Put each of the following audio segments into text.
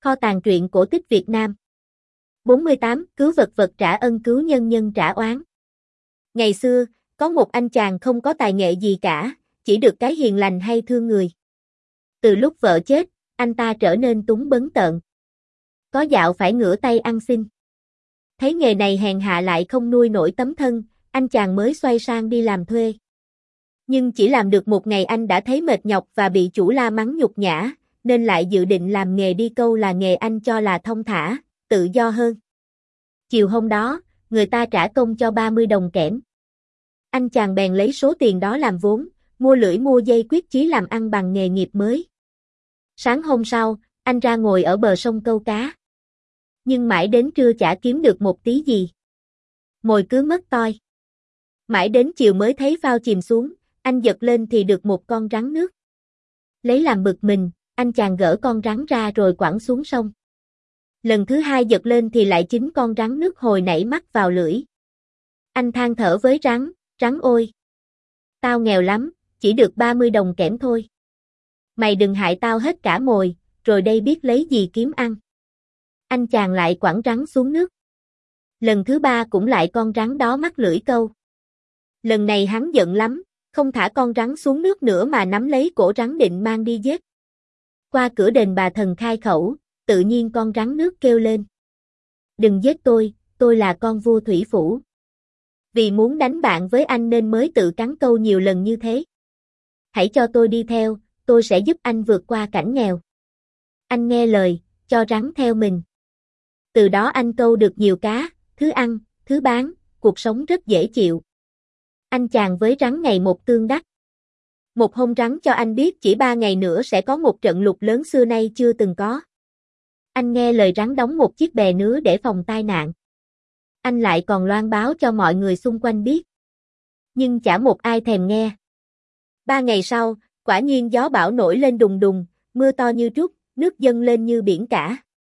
Kho tàng truyện cổ tích Việt Nam. 48. Cứu vật vật trả ân, cứu nhân nhân trả oán. Ngày xưa, có một anh chàng không có tài nghệ gì cả, chỉ được cái hiền lành hay thương người. Từ lúc vợ chết, anh ta trở nên túng bấn tợn. Có dạo phải ngửa tay ăn xin. Thấy nghề này hèn hạ lại không nuôi nổi tấm thân, anh chàng mới xoay sang đi làm thuê. Nhưng chỉ làm được một ngày anh đã thấy mệt nhọc và bị chủ la mắng nhục nhã, nên lại dự định làm nghề đi câu là nghề anh cho là thông thả, tự do hơn. Chiều hôm đó, người ta trả công cho 30 đồng kẽm. Anh chàng bèn lấy số tiền đó làm vốn, mua lưỡi mua dây quyết chí làm ăn bằng nghề nghiệp mới. Sáng hôm sau, anh ra ngồi ở bờ sông câu cá. Nhưng mãi đến trưa chả kiếm được một tí gì. Mồi cứ mất toi. Mãi đến chiều mới thấy phao chìm xuống, anh giật lên thì được một con rắn nước. Lấy làm bực mình, anh chàng gỡ con rắn ra rồi quẳng xuống sông. Lần thứ hai giật lên thì lại chính con rắn nước hồi nãy mắc vào lưỡi. Anh than thở với rắn, rắn ôi! Tao nghèo lắm, chỉ được 30 đồng kẽm thôi. Mày đừng hại tao hết cả mồi, rồi đây biết lấy gì kiếm ăn. Anh chàng lại quẳng rắn xuống nước. Lần thứ ba cũng lại con rắn đó mắc lưỡi câu. Lần này hắn giận lắm, không thả con rắn xuống nước nữa mà nắm lấy cổ rắn định mang đi giết. Qua cửa đền bà thần khai khẩu, tự nhiên con rắn nước kêu lên. Đừng giết tôi là con vua thủy phủ. Vì muốn đánh bạn với anh nên mới tự cắn câu nhiều lần như thế. Hãy cho tôi đi theo, tôi sẽ giúp anh vượt qua cảnh nghèo. Anh nghe lời, cho rắn theo mình. Từ đó anh câu được nhiều cá, thứ ăn, thứ bán, cuộc sống rất dễ chịu. Anh chàng với rắn ngày một tương đắc. Một hôm rắn cho anh biết chỉ 3 ngày nữa sẽ có một trận lụt lớn xưa nay chưa từng có. Anh nghe lời rắn đóng một chiếc bè nứa để phòng tai nạn. Anh lại còn loan báo cho mọi người xung quanh biết. Nhưng chả một ai thèm nghe. 3 ngày sau, quả nhiên gió bão nổi lên đùng đùng, mưa to như trút, nước dâng lên như biển cả.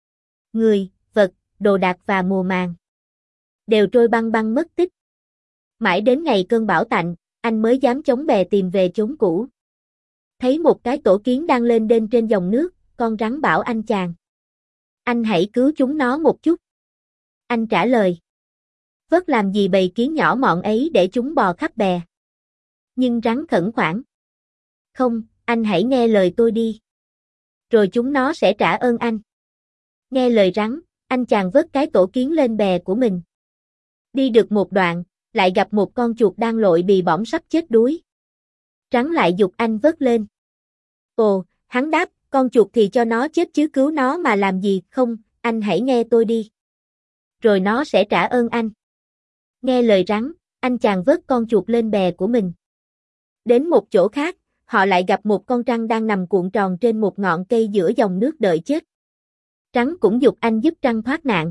Người, vật, đồ đạc và mùa màng đều trôi băng băng mất tích. Mãi đến ngày cơn bão tạnh, anh mới dám chống bè tìm về chốn cũ. Thấy một cái tổ kiến đang lên đên trên dòng nước, con rắn bảo anh chàng. Anh hãy cứu chúng nó một chút. Anh trả lời. Vớt làm gì bầy kiến nhỏ mọn ấy để chúng bò khắp bè. Nhưng rắn khẩn khoản. Không, anh hãy nghe lời tôi đi. Rồi chúng nó sẽ trả ơn anh. Nghe lời rắn, anh chàng vớt cái tổ kiến lên bè của mình. Đi được một đoạn, lại gặp một con chuột đang lội bì bõm sắp chết đuối. Rắn lại giục anh vớt lên. Ồ, hắn đáp, con chuột thì cho nó chết chứ cứu nó mà làm gì, không, anh hãy nghe tôi đi. Rồi nó sẽ trả ơn anh. Nghe lời rắn, anh chàng vớt con chuột lên bè của mình. Đến một chỗ khác, họ lại gặp một con trăn đang nằm cuộn tròn trên một ngọn cây giữa dòng nước đợi chết. Rắn cũng giục anh giúp trăn thoát nạn.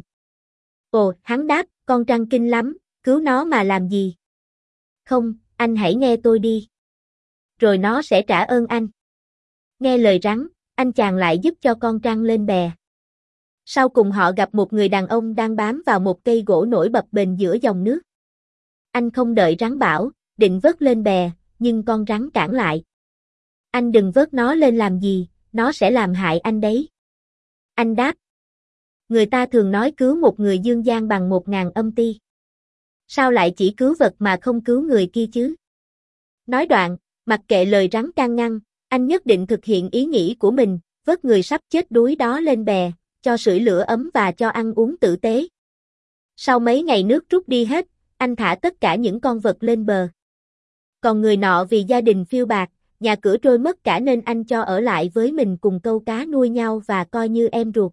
Ồ, hắn đáp, con trăn kinh lắm, cứu nó mà làm gì? Không, anh hãy nghe tôi đi. Rồi nó sẽ trả ơn anh. Nghe lời rắn, anh chàng lại giúp cho con trăn lên bè. Sau cùng họ gặp một người đàn ông đang bám vào một cây gỗ nổi bập bềnh giữa dòng nước. Anh không đợi rắn bảo, định vớt lên bè, nhưng con rắn cản lại. Anh đừng vớt nó lên làm gì, nó sẽ làm hại anh đấy. Anh đáp. Người ta thường nói cứu một người dương gian bằng 1000 âm ti. Sao lại chỉ cứu vật mà không cứu người kia chứ? Nói đoạn, mặc kệ lời rắn can ngăn, anh nhất định thực hiện ý nghĩ của mình, vớt người sắp chết đuối đó lên bè, cho sưởi lửa ấm và cho ăn uống tử tế. Sau mấy ngày nước rút đi hết, anh thả tất cả những con vật lên bờ. Còn người nọ vì gia đình phiêu bạt, nhà cửa trôi mất cả nên anh cho ở lại với mình cùng câu cá nuôi nhau và coi như em ruột.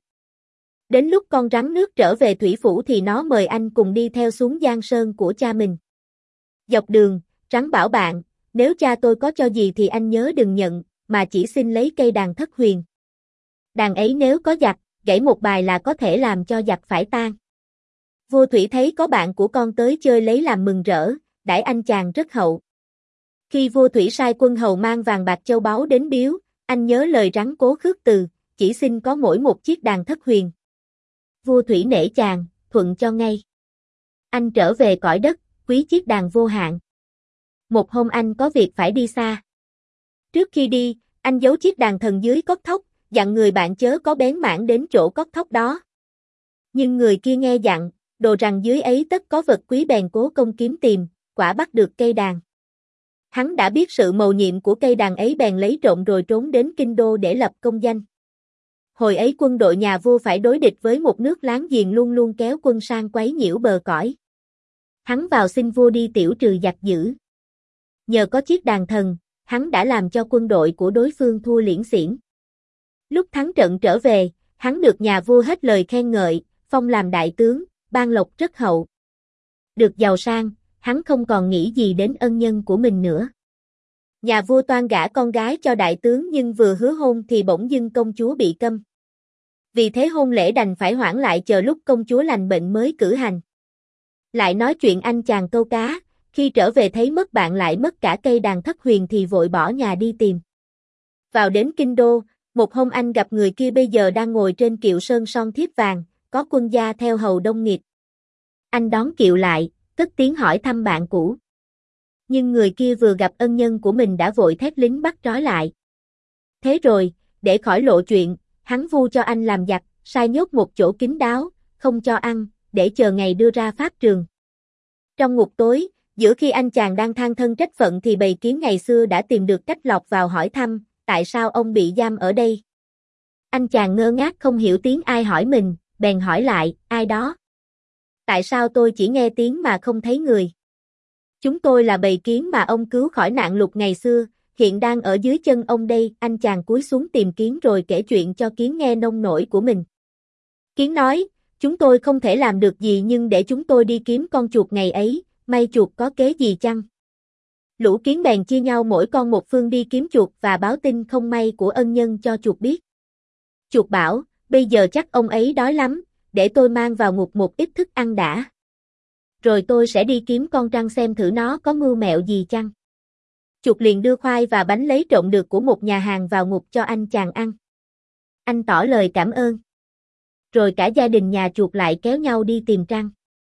Đến lúc con rắn nước trở về thủy phủ thì nó mời anh cùng đi theo xuống Giang Sơn của cha mình. Dọc đường, rắn bảo bạn, nếu cha tôi có cho gì thì anh nhớ đừng nhận, mà chỉ xin lấy cây đàn thất huyền. Đàn ấy nếu có giặc, gãy một bài là có thể làm cho giặc phải tan. Vua thủy thấy có bạn của con tới chơi lấy làm mừng rỡ, đãi anh chàng rất hậu. Khi vua thủy sai quân hầu mang vàng bạc châu báu đến biếu, anh nhớ lời rắn cố khước từ, chỉ xin có mỗi một chiếc đàn thất huyền. Vua thủy nể chàng, thuận cho ngay. Anh trở về cõi đất, quý chiếc đàn vô hạn. Một hôm anh có việc phải đi xa. Trước khi đi, anh giấu chiếc đàn thần dưới cốc thóc, dặn người bạn chớ có bén mảng đến chỗ cóc thóc đó. Nhưng người kia nghe dặn, đồ rằng dưới ấy tất có vật quý bèn cố công kiếm tìm, quả bắt được cây đàn. Hắn đã biết sự mầu nhiệm của cây đàn ấy bèn lấy trộm rồi trốn đến kinh đô để lập công danh. Hồi ấy quân đội nhà vua phải đối địch với một nước láng giềng luôn luôn kéo quân sang quấy nhiễu bờ cõi. Hắn vào xin vua đi tiểu trừ giặc dữ. Nhờ có chiếc đàn thần, hắn đã làm cho quân đội của đối phương thua liễn xiển. Lúc thắng trận trở về, hắn được nhà vua hết lời khen ngợi, phong làm đại tướng, ban lộc rất hậu. Được giàu sang, hắn không còn nghĩ gì đến ân nhân của mình nữa. Nhà vua toan gả con gái cho đại tướng nhưng vừa hứa hôn thì bỗng dưng công chúa bị câm. Vì thế hôn lễ đành phải hoãn lại chờ lúc công chúa lành bệnh mới cử hành. Lại nói chuyện anh chàng câu cá, khi trở về thấy mất bạn lại mất cả cây đàn thất huyền thì vội bỏ nhà đi tìm. Vào đến kinh đô, một hôm anh gặp người kia bây giờ đang ngồi trên kiệu sơn son thiếp vàng, có quân gia theo hầu đông nghịt. Anh đón kiệu lại, cất tiếng hỏi thăm bạn cũ. Nhưng người kia vừa gặp ân nhân của mình đã vội thét lính bắt trói lại. Thế rồi, để khỏi lộ chuyện, hắn vu cho anh làm giặc, sai nhốt một chỗ kín đáo, không cho ăn, để chờ ngày đưa ra pháp trường. Trong ngục tối, giữa khi anh chàng đang than thân trách phận thì bầy kiến ngày xưa đã tìm được cách lọt vào hỏi thăm, tại sao ông bị giam ở đây? Anh chàng ngơ ngác không hiểu tiếng ai hỏi mình, bèn hỏi lại, ai đó? Tại sao tôi chỉ nghe tiếng mà không thấy người? Chúng tôi là bầy kiến mà ông cứu khỏi nạn lụt ngày xưa, hiện đang ở dưới chân ông đây. Anh chàng cúi xuống tìm kiến rồi kể chuyện cho kiến nghe nông nổi của mình. Kiến nói, chúng tôi không thể làm được gì nhưng để chúng tôi đi kiếm con chuột ngày ấy, may chuột có kế gì chăng? Lũ kiến bèn chia nhau mỗi con một phương đi kiếm chuột và báo tin không may của ân nhân cho chuột biết. Chuột bảo, bây giờ chắc ông ấy đói lắm, để tôi mang vào ngục một ít thức ăn đã. Rồi tôi sẽ đi kiếm con trăng xem thử nó có mưu mẹo gì chăng. Chuột liền đưa khoai và bánh lấy trộm được của một nhà hàng vào ngục cho anh chàng ăn. Anh tỏ lời cảm ơn. Rồi cả gia đình nhà chuột lại kéo nhau đi tìm trăng.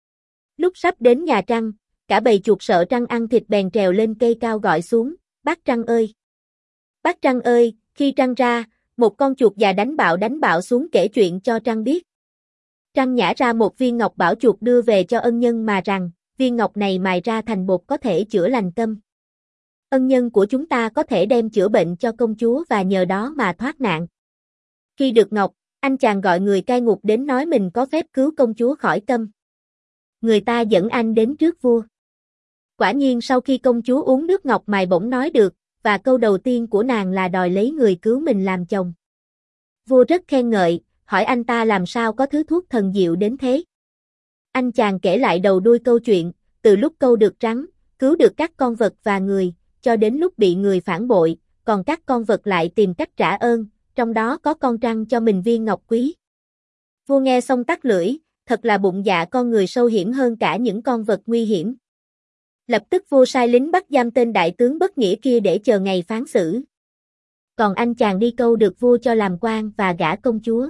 Lúc sắp đến nhà trăng, cả bầy chuột sợ trăng ăn thịt bèn trèo lên cây cao gọi xuống, bác trăng ơi! Bác trăng ơi! Khi trăng ra, một con chuột già đánh bạo xuống kể chuyện cho trăng biết. Trăng nhả ra một viên ngọc bảo chuột đưa về cho ân nhân mà rằng, viên ngọc này mài ra thành bột có thể chữa lành câm. Ân nhân của chúng ta có thể đem chữa bệnh cho công chúa và nhờ đó mà thoát nạn. Khi được ngọc, anh chàng gọi người cai ngục đến nói mình có phép cứu công chúa khỏi câm. Người ta dẫn anh đến trước vua. Quả nhiên sau khi công chúa uống nước ngọc mài bỗng nói được, và câu đầu tiên của nàng là đòi lấy người cứu mình làm chồng. Vua rất khen ngợi, hỏi anh ta làm sao có thứ thuốc thần diệu đến thế. Anh chàng kể lại đầu đuôi câu chuyện, từ lúc câu được trắng, cứu được các con vật và người, cho đến lúc bị người phản bội, còn các con vật lại tìm cách trả ơn, trong đó có con trăng cho mình viên ngọc quý. Vua nghe xong tắt lưỡi, thật là bụng dạ con người sâu hiểm hơn cả những con vật nguy hiểm. Lập tức vua sai lính bắt giam tên đại tướng bất nghĩa kia để chờ ngày phán xử. Còn anh chàng đi câu được vua cho làm quan và gả công chúa.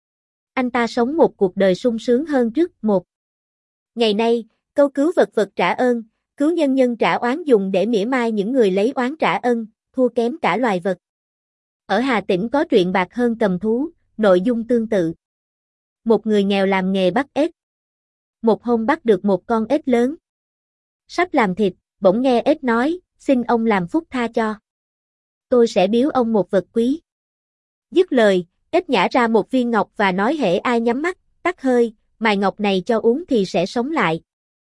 Anh ta sống một cuộc đời sung sướng hơn trước một. Ngày nay, câu cứu vật vật trả ơn, cứu nhân nhân trả oán dùng để mỉa mai những người lấy oán trả ân, thua kém cả loài vật. Ở Hà Tĩnh có truyện bạc hơn cầm thú, nội dung tương tự. Một người nghèo làm nghề bắt ếch. Một hôm bắt được một con ếch lớn. Sắp làm thịt, bỗng nghe ếch nói, xin ông làm phúc tha cho. Tôi sẽ biếu ông một vật quý. Dứt lời, ếch nhả ra một viên ngọc và nói hễ ai nhắm mắt, tắt hơi, mài ngọc này cho uống thì sẽ sống lại.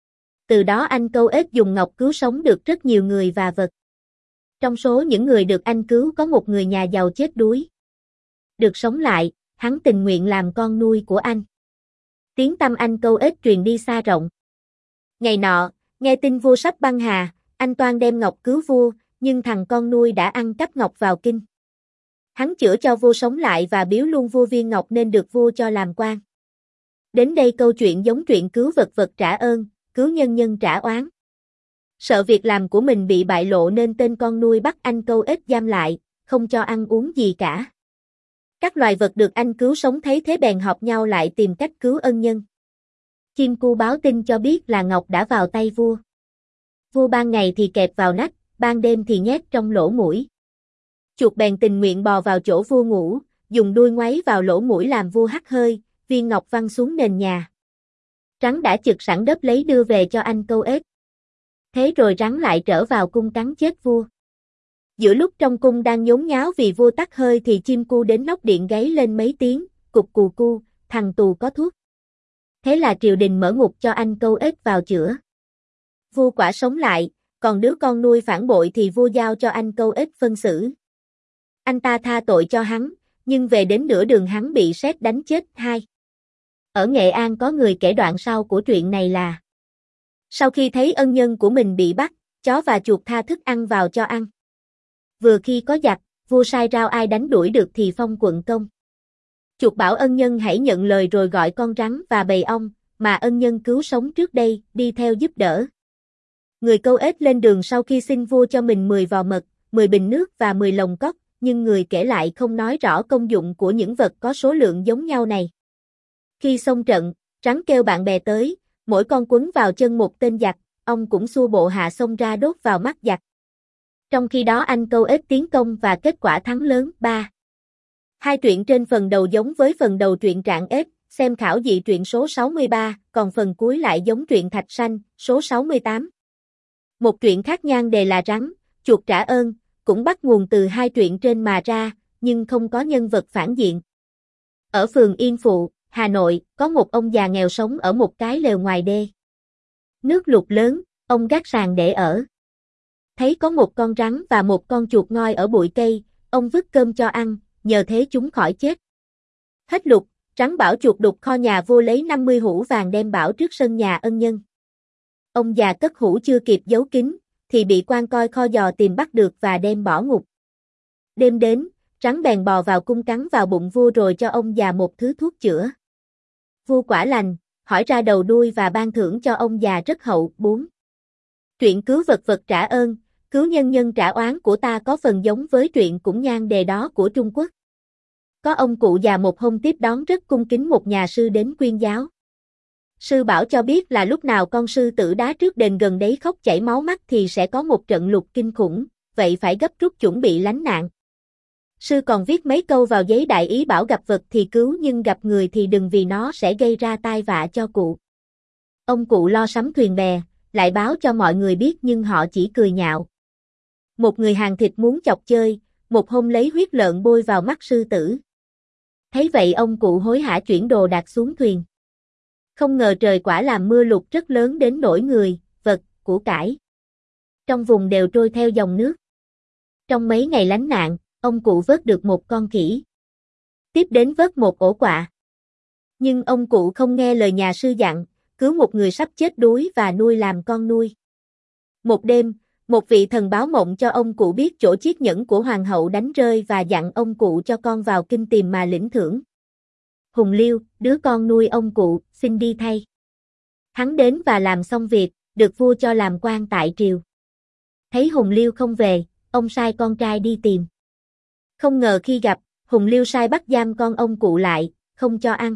Từ đó anh câu ếch dùng ngọc cứu sống được rất nhiều người và vật. Trong số những người được anh cứu có một người nhà giàu chết đuối. Được sống lại, hắn tình nguyện làm con nuôi của anh. Tiếng tăm anh câu ếch truyền đi xa rộng. Ngày nọ, nghe tin vua sắp băng hà, anh toan đem ngọc cứu vua, nhưng thằng con nuôi đã ăn cắp ngọc vào kinh. Hắn chữa cho vua sống lại và biếu luôn vua viên ngọc nên được vua cho làm quan. Đến đây câu chuyện giống chuyện cứu vật vật trả ơn, cứu nhân nhân trả oán. Sợ việc làm của mình bị bại lộ nên tên con nuôi bắt anh câu ếch giam lại, không cho ăn uống gì cả. Các loài vật được anh cứu sống thấy thế bèn họp nhau lại tìm cách cứu ân nhân. Chim cu báo tin cho biết là ngọc đã vào tay vua. Vua ban ngày thì kẹp vào nách, ban đêm thì nhét trong lỗ mũi. Chuột bèn tình nguyện bò vào chỗ vua ngủ, dùng đuôi ngoáy vào lỗ mũi làm vua hắt hơi, viên ngọc văng xuống nền nhà. Rắn đã chực sẵn đớp lấy đưa về cho anh câu ếch. Thế rồi rắn lại trở vào cung cắn chết vua. Giữa lúc trong cung đang nhốn nháo vì vua tắc hơi thì chim cu đến nóc điện gáy lên mấy tiếng, cục cù cu, thằng tù có thuốc. Thế là triều đình mở ngục cho anh câu ếch vào chữa. Vua quả sống lại, còn đứa con nuôi phản bội thì vua giao cho anh câu ếch phân xử. Anh ta tha tội cho hắn, nhưng về đến nửa đường hắn bị sét đánh chết. 2. Ở Nghệ An có người kể đoạn sau của truyện này là: sau khi thấy ân nhân của mình bị bắt, chó và chuột tha thức ăn vào cho ăn. Vừa khi có giặc, vua sai rao ai đánh đuổi được thì phong quận công. Chuột bảo ân nhân hãy nhận lời rồi gọi con rắn và bầy ong, mà ân nhân cứu sống trước đây, đi theo giúp đỡ. Người câu ếch lên đường sau khi xin vua cho mình 10 vò mật, 10 bình nước và 10 lồng cóc, nhưng người kể lại không nói rõ công dụng của những vật có số lượng giống nhau này. Khi xông trận, rắn kêu bạn bè tới, mỗi con quấn vào chân một tên giặc, ông cũng xua bộ hạ xông ra đốt vào mắt giặc. Trong khi đó anh câu ếch tiến công và kết quả thắng lớn. 3. Hai truyện trên phần đầu giống với phần đầu truyện Trạng Ếch, xem khảo dị truyện số 63, còn phần cuối lại giống truyện Thạch Sanh, số 68. Một truyện khác nhan đề là Rắn, Chuột trả ơn, cũng bắt nguồn từ hai truyện trên mà ra, nhưng không có nhân vật phản diện. Ở phường Yên Phụ, Hà Nội, có một ông già nghèo sống ở một cái lều ngoài đê. Nước lụt lớn, ông gác sàn để ở. Thấy có một con rắn và một con chuột ngoi ở bụi cây, ông vứt cơm cho ăn, nhờ thế chúng khỏi chết. Hết lụt, rắn bảo chuột đục kho nhà vua lấy 50 hũ vàng đem bảo trước sân nhà ân nhân. Ông già cất hũ chưa kịp giấu kín, thì bị quan coi kho dò tìm bắt được và đem bỏ ngục. Đêm đến, rắn bèn bò vào cung cắn vào bụng vua rồi cho ông già một thứ thuốc chữa. Vua quả lành, hỏi ra đầu đuôi và ban thưởng cho ông già rất hậu. 4. Truyện cứu vật vật trả ơn, cứu nhân nhân trả oán của ta có phần giống với truyện cũng nhan đề đó của Trung Quốc. Có ông cụ già một hôm tiếp đón rất cung kính một nhà sư đến quyên giáo. Sư bảo cho biết là lúc nào con sư tử đá trước đền gần đấy khóc chảy máu mắt thì sẽ có một trận lụt kinh khủng, vậy phải gấp rút chuẩn bị lánh nạn. Sư còn viết mấy câu vào giấy đại ý bảo gặp vật thì cứu nhưng gặp người thì đừng vì nó sẽ gây ra tai vạ cho cụ. Ông cụ lo sắm thuyền bè, lại báo cho mọi người biết nhưng họ chỉ cười nhạo. Một người hàng thịt muốn chọc chơi, một hôm lấy huyết lợn bôi vào mắt sư tử. Thấy vậy ông cụ hối hả chuyển đồ đạc xuống thuyền. Không ngờ trời quả làm mưa lụt rất lớn đến nỗi người, vật, của cải trong vùng đều trôi theo dòng nước. Trong mấy ngày lánh nạn, ông cụ vớt được một con khỉ. Tiếp đến vớt một ổ quạ. Nhưng ông cụ không nghe lời nhà sư dặn, cứu một người sắp chết đuối và nuôi làm con nuôi. Một đêm, một vị thần báo mộng cho ông cụ biết chỗ chiếc nhẫn của hoàng hậu đánh rơi và dặn ông cụ cho con vào kinh tìm mà lĩnh thưởng. Hùng Liêu, đứa con nuôi ông cụ, xin đi thay. Hắn đến và làm xong việc, được vua cho làm quan tại triều. Thấy Hùng Liêu không về, ông sai con trai đi tìm. Không ngờ khi gặp, Hùng Liêu sai bắt giam con ông cụ lại, không cho ăn.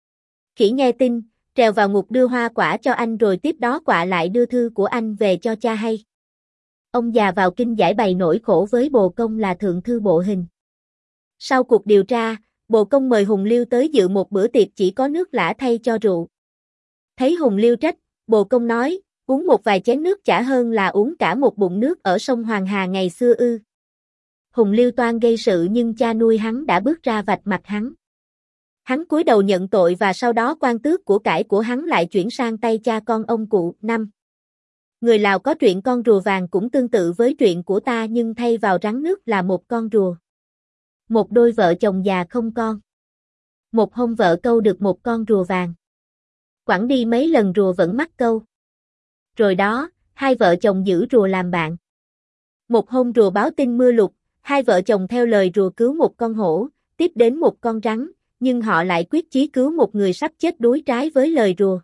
Khỉ nghe tin, trèo vào ngục đưa hoa quả cho anh rồi tiếp đó quạ lại đưa thư của anh về cho cha hay. Ông già vào kinh giải bày nỗi khổ với bồ công là thượng thư Bộ Hình. Sau cuộc điều tra, Bồ Công mời Hùng Liêu tới dự một bữa tiệc chỉ có nước lã thay cho rượu. Thấy Hùng Liêu trách, Bồ Công nói, uống một vài chén nước chả hơn là uống cả một bụng nước ở sông Hoàng Hà ngày xưa ư. Hùng Liêu toan gây sự nhưng cha nuôi hắn đã bước ra vạch mặt hắn. Hắn cúi đầu nhận tội và sau đó quan tước của cải của hắn lại chuyển sang tay cha con ông cụ. 5. Người Lào có truyện con rùa vàng cũng tương tự với truyện của ta nhưng thay vào rắn nước là một con rùa. Một đôi vợ chồng già không con. Một hôm vợ câu được một con rùa vàng. Quẳng đi mấy lần rùa vẫn mắc câu. Rồi đó, hai vợ chồng giữ rùa làm bạn. Một hôm rùa báo tin mưa lụt, hai vợ chồng theo lời rùa cứu một con hổ, tiếp đến một con rắn, nhưng họ lại quyết chí cứu một người sắp chết đuối trái với lời rùa.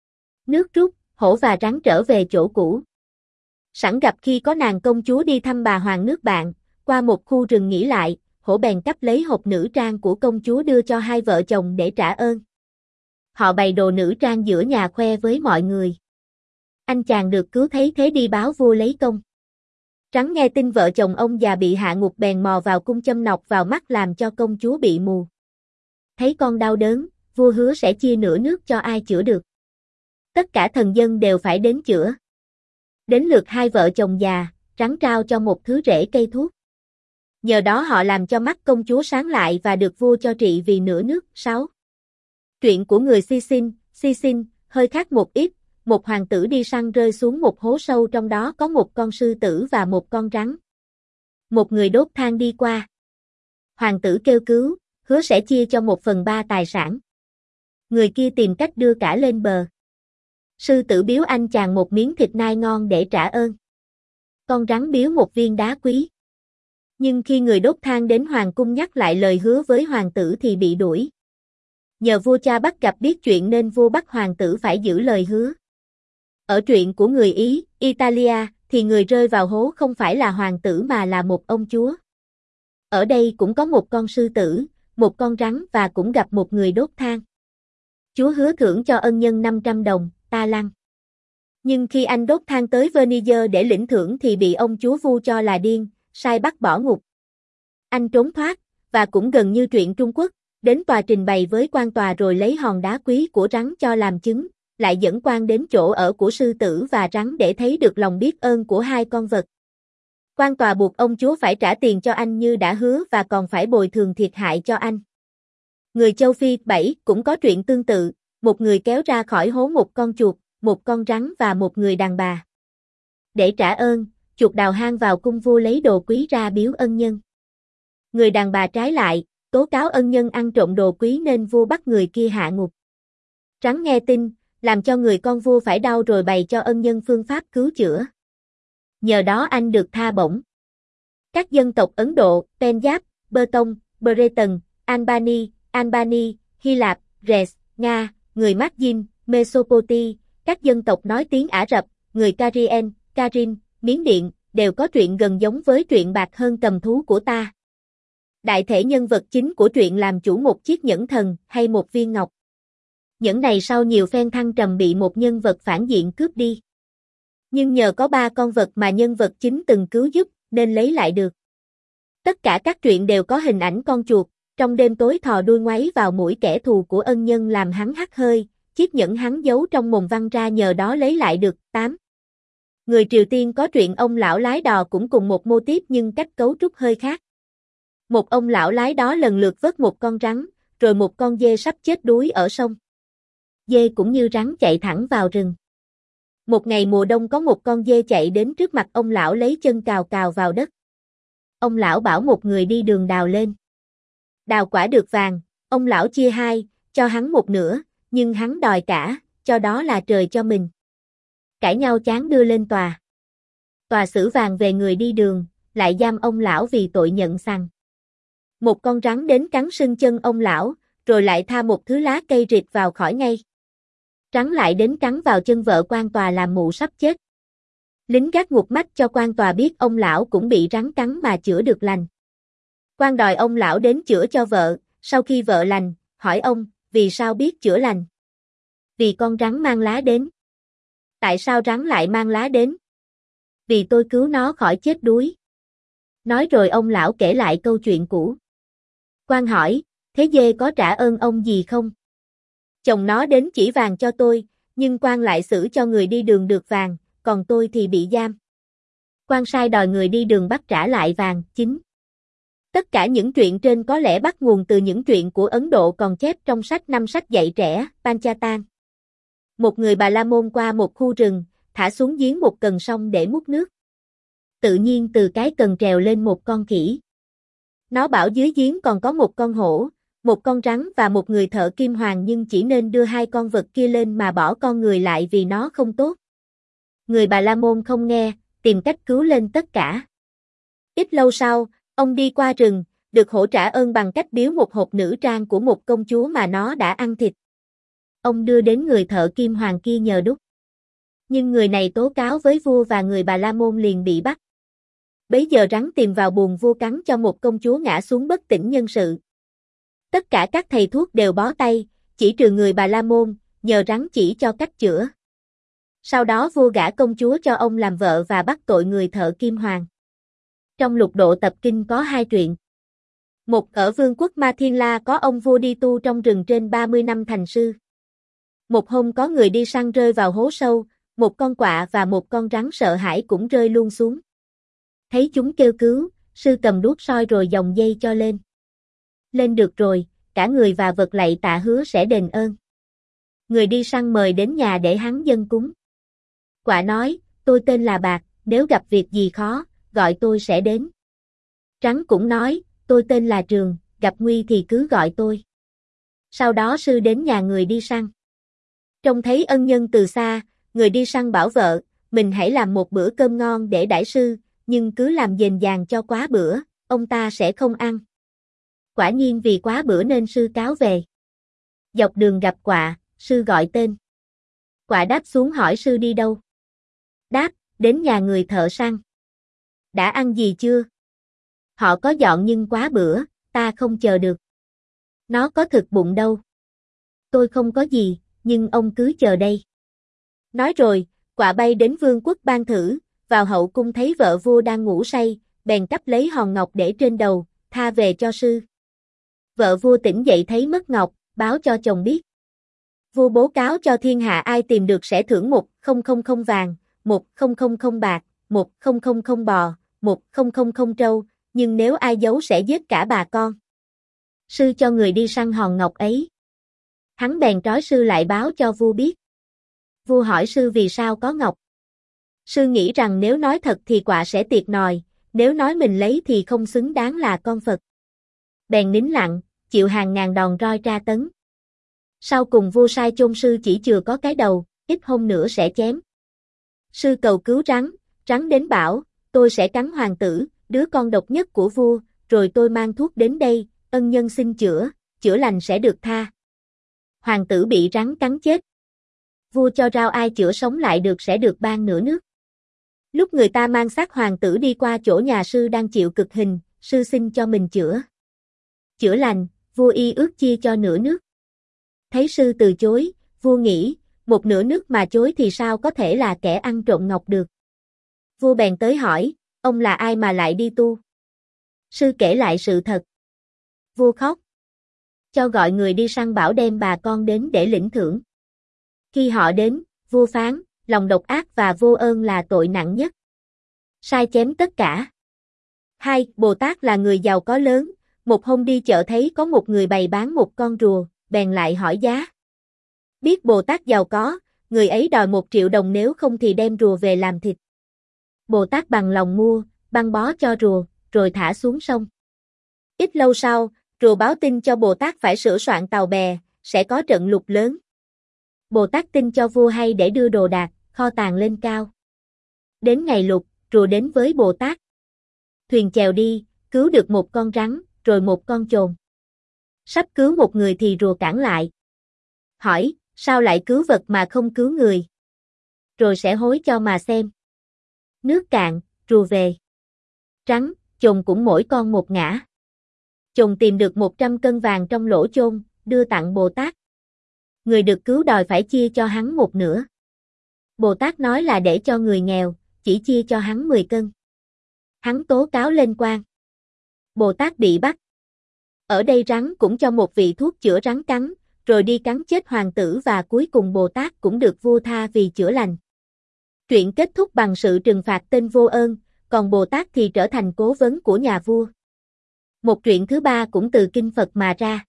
Nước rút, hổ và rắn trở về chỗ cũ. Sẵn gặp khi có nàng công chúa đi thăm bà hoàng nước bạn, qua một khu rừng nghỉ lại, hổ bèn cắp lấy hộp nữ trang của công chúa đưa cho hai vợ chồng để trả ơn. Họ bày đồ nữ trang giữa nhà khoe với mọi người. Anh chàng được cứu thấy thế đi báo vua lấy công. Rắn nghe tin vợ chồng ông già bị hạ ngục bèn mò vào cung châm nọc vào mắt làm cho công chúa bị mù. Thấy con đau đớn, vua hứa sẽ chia nửa nước cho ai chữa được. Tất cả thần dân đều phải đến chữa. Đến lượt hai vợ chồng già, rắn trao cho một thứ rễ cây thuốc. Nhờ đó họ làm cho mắt công chúa sáng lại và được vua cho trị vì nửa nước. 6. Truyện của người Sisin, hơi khác một ít, một hoàng tử đi săn rơi xuống một hố sâu, trong đó có một con sư tử và một con rắn. Một người đốt than đi qua. Hoàng tử kêu cứu, hứa sẽ chia cho 1/3 tài sản. Người kia tìm cách đưa cả lên bờ. Sư tử biếu anh chàng một miếng thịt nai ngon để trả ơn. Con rắn biếu một viên đá quý. Nhưng khi người đốt than đến hoàng cung nhắc lại lời hứa với hoàng tử thì bị đuổi. Nhờ vua cha bắt gặp biết chuyện nên vua bắt hoàng tử phải giữ lời hứa. Ở truyện của người Ý, Italia, thì người rơi vào hố không phải là hoàng tử mà là một ông chúa. Ở đây cũng có một con sư tử, một con rắn và cũng gặp một người đốt than. Chúa hứa thưởng cho ân nhân 500 đồng, ta lăng. Nhưng khi anh đốt than tới Vernier để lĩnh thưởng thì bị ông chúa vu cho là điên, sai bắt bỏ ngục. Anh trốn thoát, và cũng gần như truyện Trung Quốc, đến tòa trình bày với quan tòa rồi lấy hòn đá quý của rắn cho làm chứng, lại dẫn quan đến chỗ ở của sư tử và rắn để thấy được lòng biết ơn của hai con vật. Quan tòa buộc ông chúa phải trả tiền cho anh như đã hứa và còn phải bồi thường thiệt hại cho anh. Người châu Phi 7 cũng có truyện tương tự, một người kéo ra khỏi hố một con chuột, một con rắn và một người đàn bà. Để trả ơn, chuột đào hang vào cung vua lấy đồ quý ra biếu ân nhân. Người đàn bà trái lại, tố cáo ân nhân ăn trộm đồ quý nên vua bắt người kia hạ ngục. Rắn nghe tin, làm cho người con vua phải đau rồi bày cho ân nhân phương pháp cứu chữa. Nhờ đó anh được tha bổng. Các dân tộc Ấn Độ, Punjab, Breton, Breton, Albany, Hy Lạp, Res, Nga, người Mác-din, Mesopoti, các dân tộc nói tiếng Ả Rập, người Karien, Karin, Miến Điện, đều có truyện gần giống với truyện Bạc Hơn Cầm Thú của ta. Đại thể nhân vật chính của truyện làm chủ một chiếc nhẫn thần hay một viên ngọc. Nhẫn này sau nhiều phen thăng trầm bị một nhân vật phản diện cướp đi. Nhưng nhờ có 3 con vật mà nhân vật chính từng cứu giúp nên lấy lại được. Tất cả các truyện đều có hình ảnh con chuột, trong đêm tối thò đuôi ngoáy vào mũi kẻ thù của ân nhân làm hắn hắt hơi, chiếc nhẫn hắn giấu trong mồm văng ra nhờ đó lấy lại được. 8. Người Triều Tiên có truyện ông lão lái đò cũng cùng một mô típ nhưng cách cấu trúc hơi khác. Một ông lão lái đó lần lượt vớt một con rắn, rồi một con dê sắp chết đuối ở sông. Dê cũng như rắn chạy thẳng vào rừng. Một ngày mùa đông có một con dê chạy đến trước mặt ông lão lấy chân cào cào vào đất. Ông lão bảo một người đi đường đào lên. Đào quả được vàng, ông lão chia hai, cho hắn một nửa, nhưng hắn đòi cả, cho đó là trời cho mình. Cãi nhau chán đưa lên tòa. Tòa xử vàng về người đi đường, lại giam ông lão vì tội nhận sằng. Một con rắn đến cắn sưng chân ông lão, rồi lại tha một thứ lá cây rịt vào khỏi ngay. Rắn lại đến cắn vào chân vợ quan tòa làm mụ sắp chết. Lính gác ngục mách cho quan tòa biết ông lão cũng bị rắn cắn mà chữa được lành. Quan đòi ông lão đến chữa cho vợ, sau khi vợ lành, hỏi ông, vì sao biết chữa lành? Vì con rắn mang lá đến. Tại sao rắn lại mang lá đến? Vì tôi cứu nó khỏi chết đuối. Nói rồi ông lão kể lại câu chuyện cũ. Quan hỏi, thế dê có trả ơn ông gì không? Chồng nó đến chỉ vàng cho tôi, nhưng quan lại xử cho người đi đường được vàng, còn tôi thì bị giam. Quan sai đòi người đi đường bắt trả lại vàng. 9. Tất cả những truyện trên có lẽ bắt nguồn từ những truyện của Ấn Độ còn chép trong sách 5 sách dạy trẻ, Panchatan. Một người Bà La Môn qua một khu rừng, thả xuống giếng một cần sông để múc nước. Tự nhiên từ cái cần trèo lên một con khỉ. Nó bảo dưới giếng còn có một con hổ, một con rắn và một người thợ kim hoàn nhưng chỉ nên đưa hai con vật kia lên mà bỏ con người lại vì nó không tốt. Người Bà La Môn không nghe, tìm cách cứu lên tất cả. Ít lâu sau, ông đi qua rừng, được hổ trả ơn bằng cách biếu một hộp nữ trang của một công chúa mà nó đã ăn thịt. Ông đưa đến người thợ kim hoàn kia nhờ đúc. Nhưng người này tố cáo với vua và người Bà La Môn liền bị bắt. Bấy giờ rắn tìm vào buồng vua cắn cho một công chúa ngã xuống bất tỉnh nhân sự. Tất cả các thầy thuốc đều bó tay, chỉ trừ người Bà La Môn, nhờ rắn chỉ cho cách chữa. Sau đó vua gả công chúa cho ông làm vợ và bắt tội người thợ kim hoàn. Trong lục độ tập kinh có 2 truyện. Một ở vương quốc Ma Thiên La có ông vua đi tu trong rừng trên 30 năm thành sư. Một hôm có người đi săn rơi vào hố sâu, một con quạ và một con rắn sợ hãi cũng rơi luôn xuống. Thấy chúng kêu cứu, sư cầm đuốc soi rồi dòng dây cho lên. Lên được rồi, cả người và vật lạy tạ hứa sẽ đền ơn. Người đi săn mời đến nhà để hắn dâng cúng. Quạ nói, tôi tên là Bạc, nếu gặp việc gì khó, gọi tôi sẽ đến. Rắn cũng nói, tôi tên là Trường, gặp nguy thì cứ gọi tôi. Sau đó sư đến nhà người đi săn. Trông thấy ân nhân từ xa, người đi săn bảo vợ, mình hãy làm một bữa cơm ngon để đãi sư, nhưng cứ làm dền dàng cho quá bữa, ông ta sẽ không ăn. Quả nhiên vì quá bữa nên sư cáo về. Dọc đường gặp quạ, sư gọi tên. Quạ đáp xuống hỏi sư đi đâu. Đáp, đến nhà người thợ săn. Đã ăn gì chưa? Họ có dọn nhưng quá bữa, ta không chờ được. Nó có thực bụng đâu. Tôi không có gì, nhưng ông cứ chờ đây. Nói rồi, quạ bay đến vương quốc Ban Thử, vào hậu cung thấy vợ vua đang ngủ say, bèn cắp lấy hòn ngọc để trên đầu, tha về cho sư. Vợ vua tỉnh dậy thấy mất ngọc, báo cho chồng biết. Vua bố cáo cho thiên hạ ai tìm được sẽ thưởng 1.000 vàng, 1.000 bạc, 1.000 bò, 1.000 trâu, nhưng nếu ai giấu sẽ giết cả bà con. Sư cho người đi săn hòn ngọc ấy. Hắn bèn trói sư lại báo cho vua biết. Vua hỏi sư vì sao có ngọc. Sư nghĩ rằng nếu nói thật thì quạ sẽ tiệt nòi, nếu nói mình lấy thì không xứng đáng là con Phật. Bèn nín lặng, chịu hàng ngàn đòn roi tra tấn. Sau cùng vua sai chôn sư chỉ chừa có cái đầu, ít hôm nữa sẽ chém. Sư cầu cứu rắn đến bảo, tôi sẽ cắn hoàng tử, đứa con độc nhất của vua, rồi tôi mang thuốc đến đây, ân nhân xin chữa lành sẽ được tha. Hoàng tử bị rắn cắn chết. Vua cho rao ai chữa sống lại được sẽ được ban nửa nước. Lúc người ta mang xác hoàng tử đi qua chỗ nhà sư đang chịu cực hình, sư xin cho mình chữa lành, vua y ước chia cho nửa nước. Thấy sư từ chối, vua nghĩ, một nửa nước mà chối thì sao có thể là kẻ ăn trộm ngọc được. Vua bèn tới hỏi, ông là ai mà lại đi tu? Sư kể lại sự thật. Vua khóc. Cho gọi người đi săn bảo đem bà con đến để lĩnh thưởng. Khi họ đến, vua phán, lòng độc ác và vô ơn là tội nặng nhất. Sai chém tất cả. 2. Bồ Tát là người giàu có lớn, một hôm đi chợ thấy có một người bày bán một con rùa, bèn lại hỏi giá. Biết Bồ Tát giàu có, người ấy đòi 1 triệu đồng nếu không thì đem rùa về làm thịt. Bồ Tát bằng lòng mua, băng bó cho rùa, rồi thả xuống sông. Ít lâu sau, rùa báo tin cho Bồ Tát phải sửa soạn tàu bè, sẽ có trận lụt lớn. Bồ Tát tin cho vua hay để đưa đồ đạc, kho tàng lên cao. Đến ngày lụt, rùa đến với Bồ Tát. Thuyền chèo đi, cứu được một con rắn, rồi một con chồn. Sắp cứu một người thì rùa cản lại. Hỏi, sao lại cứu vật mà không cứu người? Rồi sẽ hối cho mà xem. Nước cạn, rùa về. Rắn, chồn cũng mỗi con một ngã. Chồn tìm được 100 cân vàng trong lỗ chôn, đưa tặng Bồ Tát. Người được cứu đòi phải chia cho hắn 1/2. Bồ Tát nói là để cho người nghèo, chỉ chia cho hắn 10 cân. Hắn tố cáo lên quan. Bồ Tát bị bắt. Ở đây rắn cũng cho một vị thuốc chữa rắn cắn, rồi đi cắn chết hoàng tử và cuối cùng Bồ Tát cũng được vua tha vì chữa lành. Truyện kết thúc bằng sự trừng phạt tên vô ơn, còn Bồ Tát thì trở thành cố vấn của nhà vua. Một truyện thứ 3 cũng từ kinh Phật mà ra.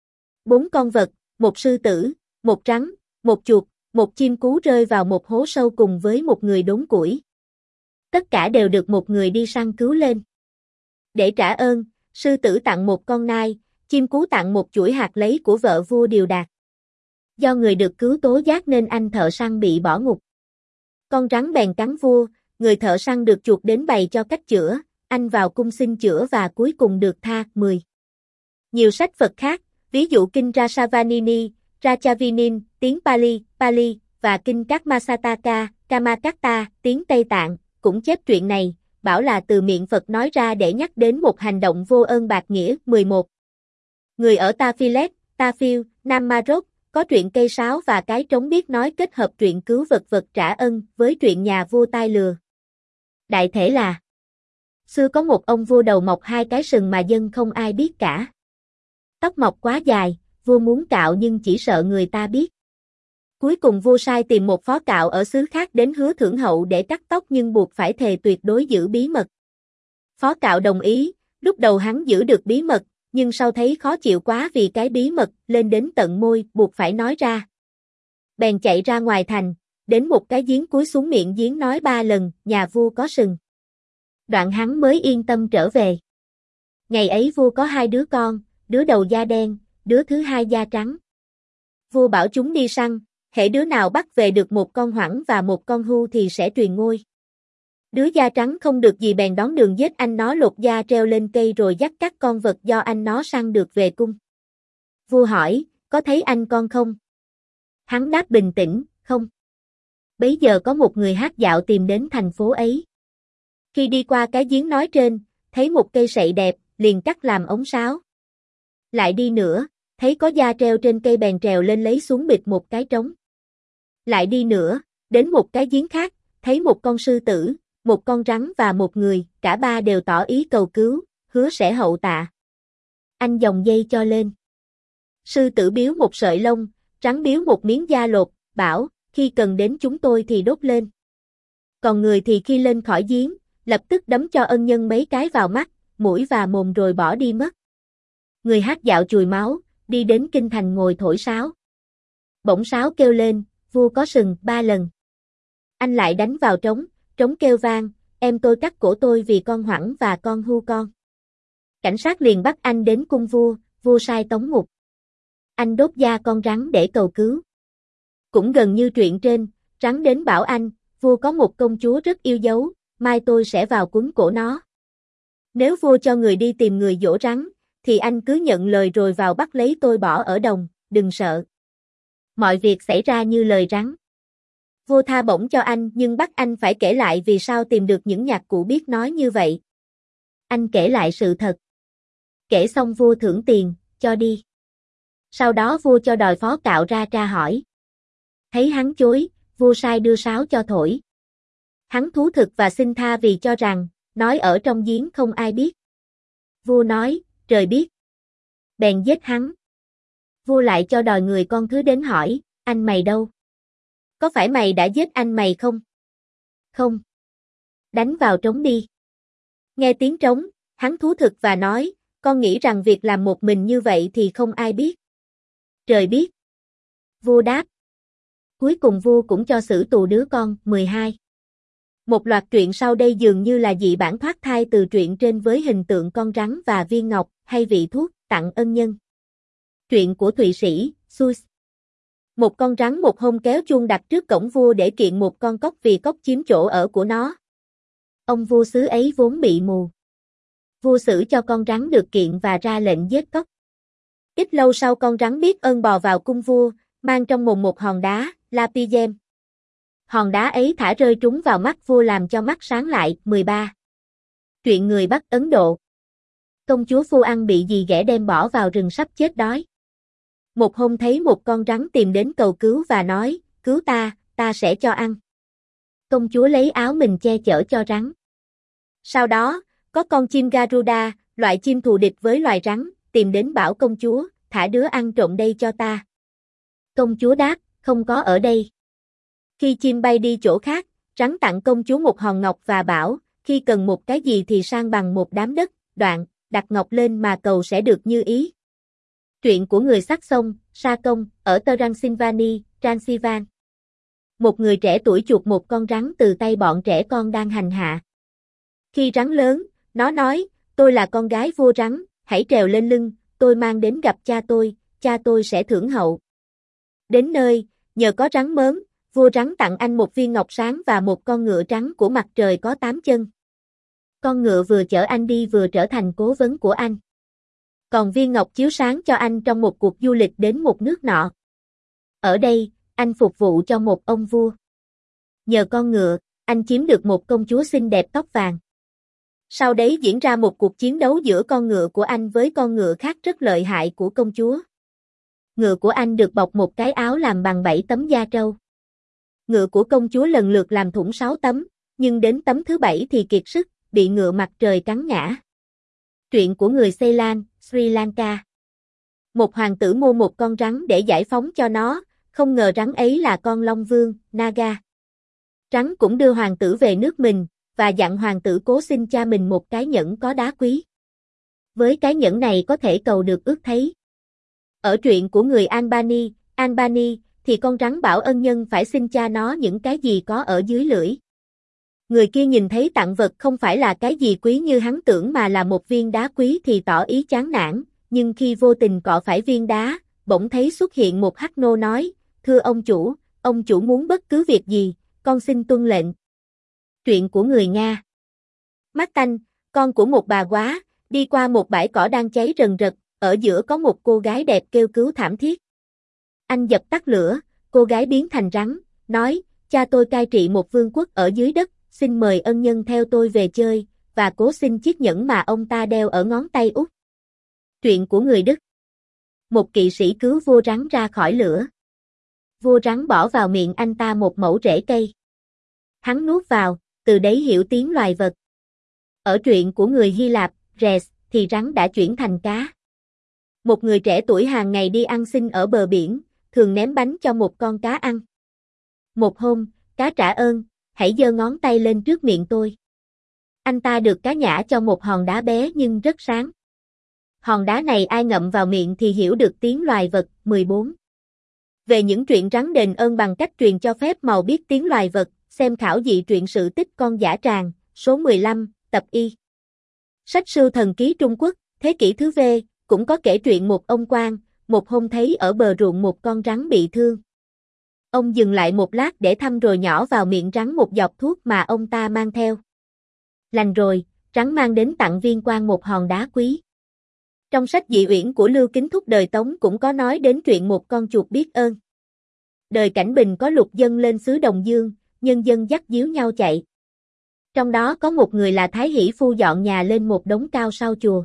4 con vật, một sư tử, một rắn, một chuột, một chim cú rơi vào một hố sâu cùng với một người đốn củi. Tất cả đều được một người đi săn cứu lên. Để trả ơn, sư tử tặng một con nai, chim cú tặng một chuỗi hạt lấy của vợ vua Điều Đạt. Do người được cứu tố giác nên anh thợ săn bị bỏ ngục. Con rắn bèn cắn vua, người thợ săn được chuột đến bày cho cách chữa, anh vào cung xin chữa và cuối cùng được tha. 10. Nhiều sách Phật khác, ví dụ kinh Rasavanini, Rachavinin, tiếng Pali, và kinh Karmasataka, Kamakatta, tiếng Tây Tạng, cũng chép truyện này, bảo là từ miệng Phật nói ra để nhắc đến một hành động vô ơn bạc nghĩa. 11. Người ở Tafilet, Tafil, Nam Maroc, có truyện cây sáo và cái trống biết nói kết hợp truyện cứu vật vật trả ân với truyện nhà vua tai lừa. Đại thể là Xưa có một ông vua đầu mọc hai cái sừng mà dân không ai biết cả. Tóc mọc quá dài, vua muốn cạo nhưng chỉ sợ người ta biết. Cuối cùng vua sai tìm một phó cạo ở xứ khác đến hứa thưởng hậu để cắt tóc nhưng buộc phải thề tuyệt đối giữ bí mật. Phó cạo đồng ý, lúc đầu hắn giữ được bí mật, nhưng sau thấy khó chịu quá vì cái bí mật lên đến tận môi, buộc phải nói ra. Bèn chạy ra ngoài thành, đến một cái giếng cúi xuống miệng giếng nói 3 lần, nhà vua có sừng. Đoạn hắn mới yên tâm trở về. Ngày ấy vua có 2 đứa con, đứa đầu da đen, đứa thứ hai da trắng. Vua bảo chúng đi săn, hễ đứa nào bắt về được một con hoẳng và một con hươu thì sẽ truyền ngôi. Đứa da trắng không được gì bèn đón đường giết anh nó, lột da treo lên cây rồi dắt các con vật do anh nó săn được về cung. Vua hỏi, có thấy anh con không? Hắn đáp bình tĩnh, không. Bấy giờ có một người hát dạo tìm đến thành phố ấy. Khi đi qua cái giếng nói trên, thấy một cây sậy đẹp, liền cắt làm ống sáo. Lại đi nữa, thấy có da treo trên cây bèn trèo lên lấy xuống bịt một cái trống. Lại đi nữa, đến một cái giếng khác, thấy một con sư tử, một con rắn và một người, cả ba đều tỏ ý cầu cứu, hứa sẽ hậu tạ. Anh dòng dây cho lên. Sư tử biếu một sợi lông, rắn biếu một miếng da lột, bảo, khi cần đến chúng tôi thì đốt lên. Còn người thì khi lên khỏi giếng, lập tức đấm cho ân nhân mấy cái vào mắt, mũi và mồm rồi bỏ đi mất. Người hát dạo chùi máu, đi đến kinh thành ngồi thổi sáo. Bỗng sáo kêu lên, vua có sừng 3 lần. Anh lại đánh vào trống, trống kêu vang, em tôi cắt cổ tôi vì con hoẳng và con hươu con. Cảnh sát liền bắt anh đến cung vua, vua sai tống ngục. Anh đốt da con rắn để cầu cứu. Cũng gần như chuyện trên, rắn đến bảo anh, vua có một công chúa rất yêu dấu, mai tôi sẽ vào quấn cổ nó. Nếu vua cho người đi tìm người dỗ rắn, thì anh cứ nhận lời rồi vào bắt lấy tôi bỏ ở đồng, đừng sợ. Mọi việc xảy ra như lời rắn. Vua tha bổng cho anh nhưng bắt anh phải kể lại vì sao tìm được những nhạc cụ biết nói như vậy. Anh kể lại sự thật. Kể xong vua thưởng tiền, cho đi. Sau đó vua cho đòi phó cạo ra tra hỏi. Thấy hắn chối, vua sai đưa sáo cho thổi. Hắn thú thực và xin tha vì cho rằng, nói ở trong giếng không ai biết. Vua nói, trời biết. Bèn giết hắn. Vua lại cho đòi người con thứ đến hỏi, anh mày đâu? Có phải mày đã giết anh mày không? Không. Đánh vào trống đi. Nghe tiếng trống, hắn thú thực và nói, con nghĩ rằng việc làm một mình như vậy thì không ai biết. Trời biết. Vua đáp. Cuối cùng vua cũng cho xử tù đứa con 12. Một loạt truyện sau đây dường như là dị bản thoát thai từ truyện trên với hình tượng con rắn và viên ngọc hay vị thuốc tặng ân nhân. Truyện của Thụy Sĩ, Suis. Một con rắn một hôm kéo chuông đặt trước cổng vua để kiện một con cóc vì cóc chiếm chỗ ở của nó. Ông vua xứ ấy vốn bị mù. Vua xử cho con rắn được kiện và ra lệnh giết cóc. Ít lâu sau con rắn biết ơn bò vào cung vua, mang trong mồm một hòn đá, lapidem. Hòn đá ấy thả rơi trúng vào mắt vua làm cho mắt sáng lại. 13. Truyện người Bắc Ấn Độ. Công chúa Phu Ăn bị dì ghẻ đem bỏ vào rừng sắp chết đói. Một hôm thấy một con rắn tìm đến cầu cứu và nói, cứu ta sẽ cho ăn. Công chúa lấy áo mình che chở cho rắn. Sau đó, có con chim Garuda, loại chim thù địch với loài rắn, tìm đến bảo công chúa, thả đứa ăn trộm đây cho ta. Công chúa đáp, không có ở đây. Khi chim bay đi chỗ khác, rắn tặng công chúa một hòn ngọc và bảo, khi cần một cái gì thì sang bằng một đám đất, đoạn, đặt ngọc lên mà cầu sẽ được như ý. Truyện của người Saxon, Sa Công, ở Transylvania, Transylvan. Một người trẻ tuổi chuộc một con rắn từ tay bọn trẻ con đang hành hạ. Khi rắn lớn, nó nói, tôi là con gái vua rắn, hãy trèo lên lưng, tôi mang đến gặp cha tôi sẽ thưởng hậu. Đến nơi, nhờ có rắn mớm, vua rắn tặng anh một viên ngọc sáng và một con ngựa trắng của mặt trời có 8 chân. Con ngựa vừa chở anh đi vừa trở thành cố vấn của anh. Còn viên ngọc chiếu sáng cho anh trong một cuộc du lịch đến một nước nọ. Ở đây, anh phục vụ cho một ông vua. Nhờ con ngựa, anh chiếm được một công chúa xinh đẹp tóc vàng. Sau đấy diễn ra một cuộc chiến đấu giữa con ngựa của anh với con ngựa khác rất lợi hại của công chúa. Ngựa của anh được bọc một cái áo làm bằng 7 tấm da trâu. Ngựa của công chúa lần lượt làm thủng 6 tấm, nhưng đến tấm thứ 7 thì kiệt sức, bị ngựa mặt trời cắn ngã. Truyện của người Ceylon, Sri Lanka. Một hoàng tử mua một con rắn để giải phóng cho nó, không ngờ rắn ấy là con Long Vương, Naga. Rắn cũng đưa hoàng tử về nước mình, và dặn hoàng tử cố xin cha mình một cái nhẫn có đá quý. Với cái nhẫn này có thể cầu được ước thấy. Ở truyện của người Albany, thì con rắn bảo ân nhân phải xin cha nó những cái gì có ở dưới lưỡi. Người kia nhìn thấy tặng vật không phải là cái gì quý như hắn tưởng mà là một viên đá quý thì tỏ ý chán nản, nhưng khi vô tình cọ phải viên đá, bỗng thấy xuất hiện một hắc nô nói, thưa ông chủ muốn bất cứ việc gì, con xin tuân lệnh. Truyện của người Nga. Mắt tanh, con của một bà quá, đi qua một bãi cỏ đang cháy rần rật, ở giữa có một cô gái đẹp kêu cứu thảm thiết. Anh dập tắt lửa, cô gái biến thành rắn, nói, cha tôi cai trị một vương quốc ở dưới đất, xin mời ân nhân theo tôi về chơi, và cố xin chiếc nhẫn mà ông ta đeo ở ngón tay út. Truyện của người Đức. Một kỵ sĩ cứu vua rắn ra khỏi lửa. Vua rắn bỏ vào miệng anh ta một mẩu rễ cây. Hắn nuốt vào, từ đấy hiểu tiếng loài vật. Ở truyện của người Hy Lạp, Res, thì rắn đã chuyển thành cá. Một người trẻ tuổi hàng ngày đi ăn xin ở bờ biển, thường ném bánh cho một con cá ăn. Một hôm, cá trả ơn, hãy giơ ngón tay lên trước miệng tôi. Anh ta được cá nhả cho một hòn đá bé nhưng rất sáng. Hòn đá này ai ngậm vào miệng thì hiểu được tiếng loài vật. 14. Về những truyện rắn đền ơn bằng cách truyền cho phép màu biết tiếng loài vật, xem khảo dị truyện sự tích con dã tràng, số 15, tập Y. Sách Sưu Thần Ký Trung Quốc, thế kỷ thứ V, cũng có kể truyện một ông quan, một hôm thấy ở bờ ruộng một con rắn bị thương. Ông dừng lại một lát để thăm rồi nhỏ vào miệng rắn một giọt thuốc mà ông ta mang theo. Lành rồi, rắn mang đến tặng viên quan một hòn đá quý. Trong sách Dị Uyển của Lưu Kính Thúc đời Tống cũng có nói đến chuyện một con chuột biết ơn. Đời Cảnh Bình có lục dân lên xứ Đồng Dương, nhân dân dắt díu nhau chạy. Trong đó có một người là Thái Hỷ Phu dọn nhà lên một đống cao sau chùa.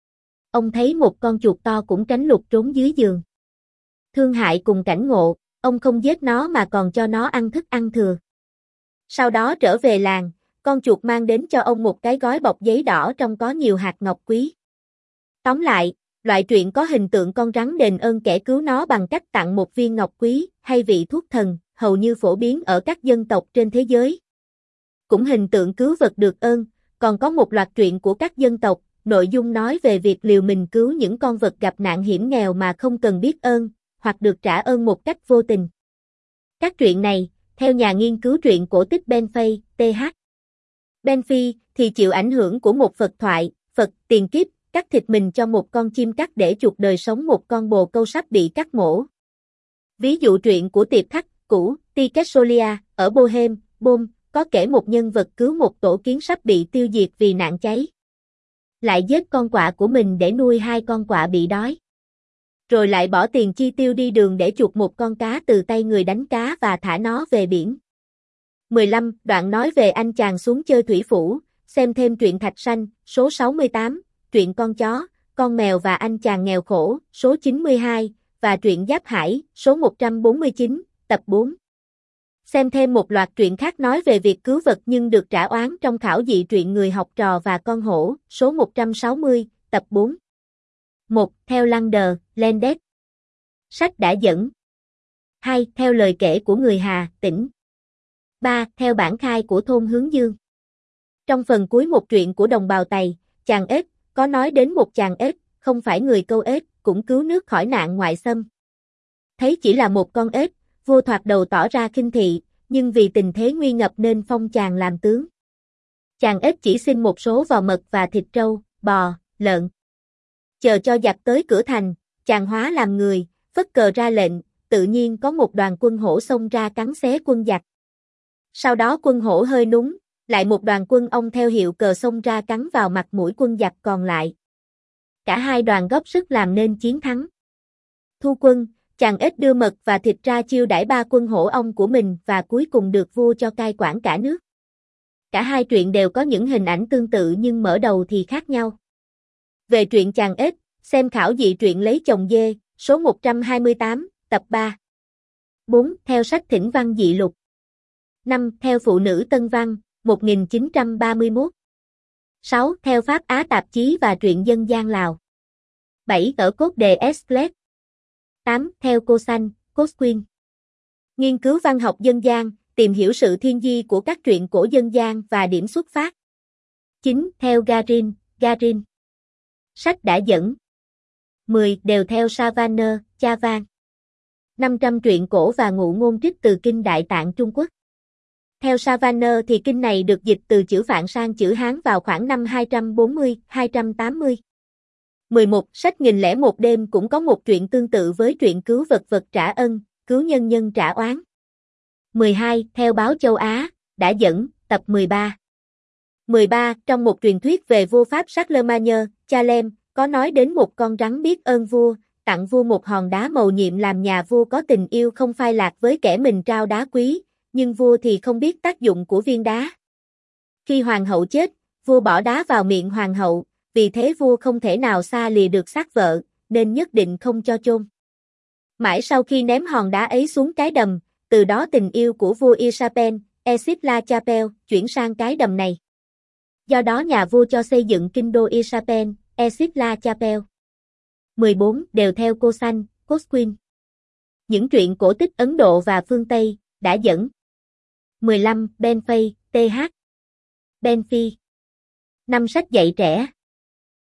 Ông thấy một con chuột to cũng tránh lục trốn dưới giường. Thương hại cùng cảnh ngộ, ông không giết nó mà còn cho nó ăn thức ăn thừa. Sau đó trở về làng, con chuột mang đến cho ông một cái gói bọc giấy đỏ trong có nhiều hạt ngọc quý. Tóm lại, loại truyện có hình tượng con rắn đền ơn kẻ cứu nó bằng cách tặng một viên ngọc quý hay vị thuốc thần, hầu như phổ biến ở các dân tộc trên thế giới. Cũng hình tượng cứu vật được ơn, còn có một loạt truyện của các dân tộc, nội dung nói về việc liều mình cứu những con vật gặp nạn hiểm nghèo mà không cần biết ơn, hoặc được trả ơn một cách vô tình. Các truyện này, theo nhà nghiên cứu truyện cổ tích Benfey, Th. Benfey, thì chịu ảnh hưởng của một Phật thoại, Phật tiền kiếp, cắt thịt mình cho một con chim cắt để chuộc đời sống một con bồ câu sắp bị cắt mổ. Ví dụ truyện của Tiệp Khắc, cũ, Tikesolia, ở Bohem, Bom, có kể một nhân vật cứu một tổ kiến sắp bị tiêu diệt vì nạn cháy. Lại giết con quạ của mình để nuôi hai con quạ bị đói. Rồi lại bỏ tiền chi tiêu đi đường để chuộc một con cá từ tay người đánh cá và thả nó về biển. 15. Đoạn nói về anh chàng xuống chơi thủy phủ, xem thêm truyện Thạch Sanh, số 68, truyện con chó, con mèo và anh chàng nghèo khổ, số 92, và truyện Giáp Hải, số 149, tập 4. Xem thêm một loạt truyện khác nói về việc cứu vật nhưng được trả oán trong khảo dị truyện Người học trò và con hổ, số 160, tập 4. 1. Theo Lander, Landet. Sách đã dẫn. 2. Theo lời kể của người Hà, tỉnh. 3. Theo bản khai của thôn Hướng Dương. Trong phần cuối một truyện của đồng bào Tày, chàng ếch, có nói đến một chàng ếch, không phải người câu ếch, cũng cứu nước khỏi nạn ngoại xâm. Thấy chỉ là một con ếch, vua thoạt đầu tỏ ra khinh thị, nhưng vì tình thế nguy ngập nên phong chàng làm tướng. Chàng ếch chỉ xin một số vò mật và thịt trâu, bò, lợn. Chờ cho giặc tới cửa thành, chàng hóa làm người, phất cờ ra lệnh, tự nhiên có một đoàn quân hổ xông ra cắn xé quân giặc. Sau đó quân hổ hơi núng, lại một đoàn quân ong theo hiệu cờ xông ra cắn vào mặt mũi quân giặc còn lại. Cả hai đoàn góp sức làm nên chiến thắng. Thu quân, chàng ếch đưa mật và thịt ra chiêu đãi ba quân hổ ong của mình và cuối cùng được vua cho cai quản cả nước. Cả hai truyện đều có những hình ảnh tương tự nhưng mở đầu thì khác nhau. Về truyện chàng ếch, xem khảo dị truyện Lấy chồng dê, số 128, tập 3. 4. Theo sách Thỉnh Văn Dị Lục. 5. Theo Phụ nữ Tân Văn, 1931. 6. Theo Pháp Á tạp chí và truyện dân gian Lào. 7. Ở cốt đề Esclet. 8. Theo Cô Xanh, Cosquin. Nghiên cứu văn học dân gian, tìm hiểu sự thiên di của các truyện cổ dân gian và điểm xuất phát. 9. Theo Garin. Sách đã dẫn. 10. Đều theo Savanner, Chavan. 500 truyện cổ và ngụ ngôn trích từ Kinh Đại Tạng Trung Quốc. Theo Savanner thì kinh này được dịch từ chữ Phạn sang chữ Hán vào khoảng năm 240-280. 11. Sách Nghìn lẻ một đêm cũng có một truyện tương tự với truyện cứu vật trả ân, cứu nhân nhân trả oán. 12. Theo báo Châu Á, đã dẫn, tập 13. 13. Trong một truyền thuyết về vua Pháp Charlemagne, Chalem, có nói đến một con rắn biết ơn vua, tặng vua một hòn đá mầu nhiệm làm nhà vua có tình yêu không phai lạc với kẻ mình trao đá quý, nhưng vua thì không biết tác dụng của viên đá. Khi hoàng hậu chết, vua bỏ đá vào miệng hoàng hậu, vì thế vua không thể nào xa lìa được xác vợ, nên nhất định không cho chôn. Mãi sau khi ném hòn đá ấy xuống cái đầm, từ đó tình yêu của vua Isapen, Esip-la Chapelle, chuyển sang cái đầm này. Do đó nhà vua cho xây dựng kinh đô Isapen, Esip-la Chapelle. 14. Đều theo Cô Xanh, Cosquin. Những truyện cổ tích Ấn Độ và phương Tây, đã dẫn. 15. Ben Fay, Th. Ben Phi. 5 sách dạy trẻ.